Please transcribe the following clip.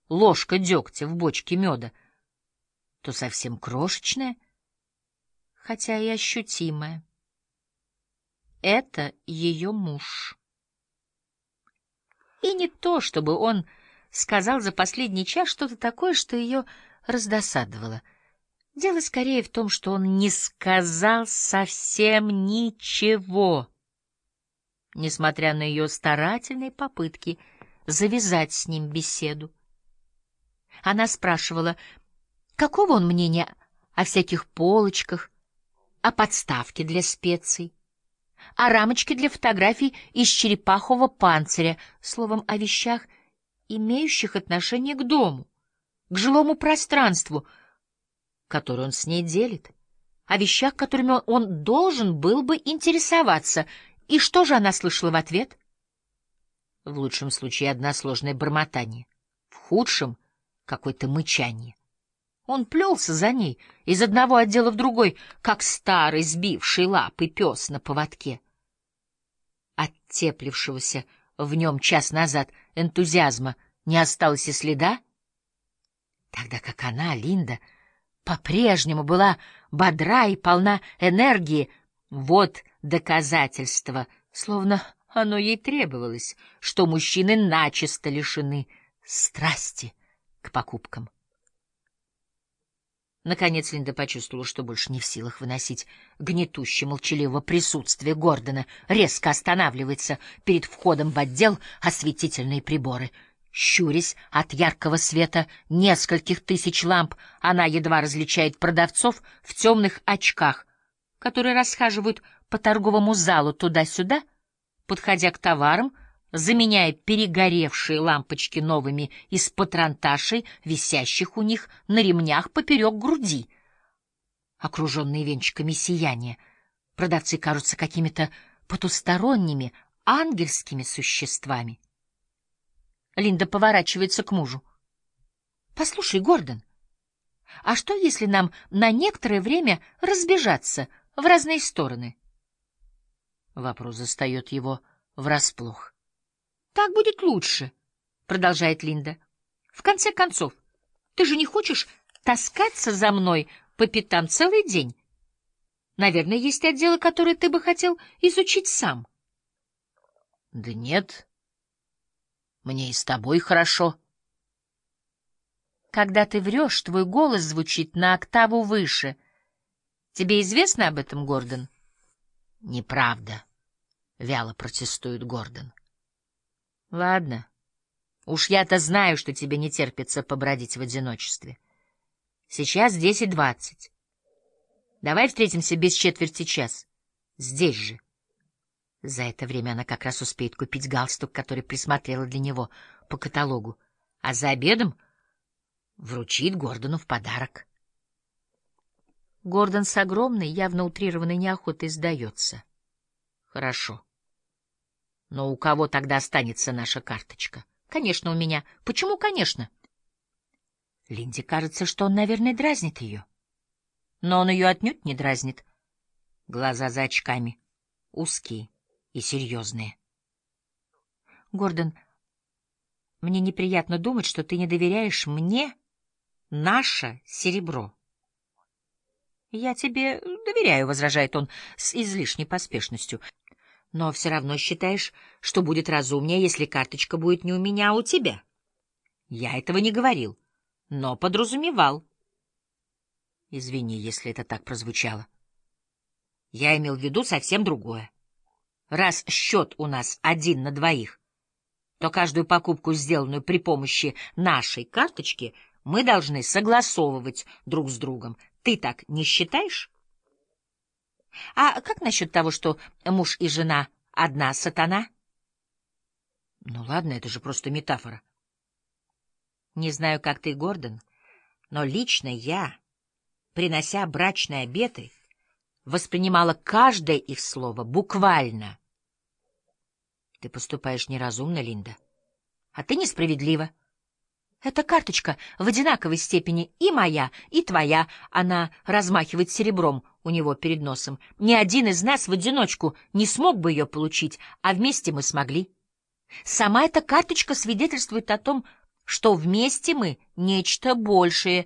ложка дегтя в бочке меда, то совсем крошечная, хотя и ощутимая. Это ее муж. И не то, чтобы он сказал за последний час что-то такое, что ее раздосадовало. Дело скорее в том, что он не сказал совсем ничего, несмотря на ее старательные попытки завязать с ним беседу. Она спрашивала, какого он мнения о всяких полочках, о подставке для специй, о рамочке для фотографий из черепахового панциря, словом, о вещах, имеющих отношение к дому, к жилому пространству, которое он с ней делит, о вещах, которыми он должен был бы интересоваться. И что же она слышала в ответ? В лучшем случае односложное бормотание, в худшем — какое-то мычанье. Он плелся за ней из одного отдела в другой, как старый сбивший лапы пес на поводке. От теплившегося в нем час назад энтузиазма не осталось и следа, тогда как она, Линда, по-прежнему была бодра и полна энергии. Вот доказательство, словно оно ей требовалось, что мужчины начисто лишены страсти к покупкам. Наконец Линда почувствовала, что больше не в силах выносить гнетущее молчаливого присутствия Гордона, резко останавливается перед входом в отдел осветительные приборы. Щурясь от яркого света нескольких тысяч ламп, она едва различает продавцов в темных очках, которые расхаживают по торговому залу туда-сюда, подходя к товарам, заменяя перегоревшие лампочки новыми из патронташей, висящих у них на ремнях поперек груди. Окруженные венчиками сияния, продавцы кажутся какими-то потусторонними, ангельскими существами. Линда поворачивается к мужу. — Послушай, Гордон, а что, если нам на некоторое время разбежаться в разные стороны? Вопрос застает его врасплох. — Так будет лучше, — продолжает Линда. — В конце концов, ты же не хочешь таскаться за мной по пятам целый день? Наверное, есть отделы, которые ты бы хотел изучить сам. — Да нет, мне и с тобой хорошо. Когда ты врешь, твой голос звучит на октаву выше. Тебе известно об этом, Гордон? — Неправда, — вяло протестует Гордон. — Ладно, уж я-то знаю, что тебе не терпится побродить в одиночестве. Сейчас 10:20. Давай встретимся без четверти час. Здесь же. За это время она как раз успеет купить галстук, который присмотрела для него по каталогу, а за обедом вручит Гордону в подарок. Гордон с огромной, явно утрированной неохотой сдается. Хорошо. Но у кого тогда останется наша карточка? Конечно, у меня. Почему конечно? Линде кажется, что он, наверное, дразнит ее. Но он ее отнюдь не дразнит. Глаза за очками узкие и серьезные. Гордон, мне неприятно думать, что ты не доверяешь мне наше серебро. Я тебе доверяю, — возражает он с излишней поспешностью. Но все равно считаешь, что будет разумнее, если карточка будет не у меня, а у тебя. Я этого не говорил, но подразумевал. Извини, если это так прозвучало. Я имел в виду совсем другое. Раз счет у нас 1 на 2, то каждую покупку, сделанную при помощи нашей карточки, мы должны согласовывать друг с другом. Ты так не считаешь? А как насчет того, что муж и жена — одна сатана? Ну ладно, это же просто метафора. Не знаю, как ты, Гордон, но лично я, принося брачные обеты, воспринимала каждое их слово буквально. Ты поступаешь неразумно, Линда, а ты несправедлива. Эта карточка в одинаковой степени и моя, и твоя. Она размахивает серебром у него перед носом. Ни один из нас в одиночку не смог бы ее получить, а вместе мы смогли. Сама эта карточка свидетельствует о том, что вместе мы нечто большее,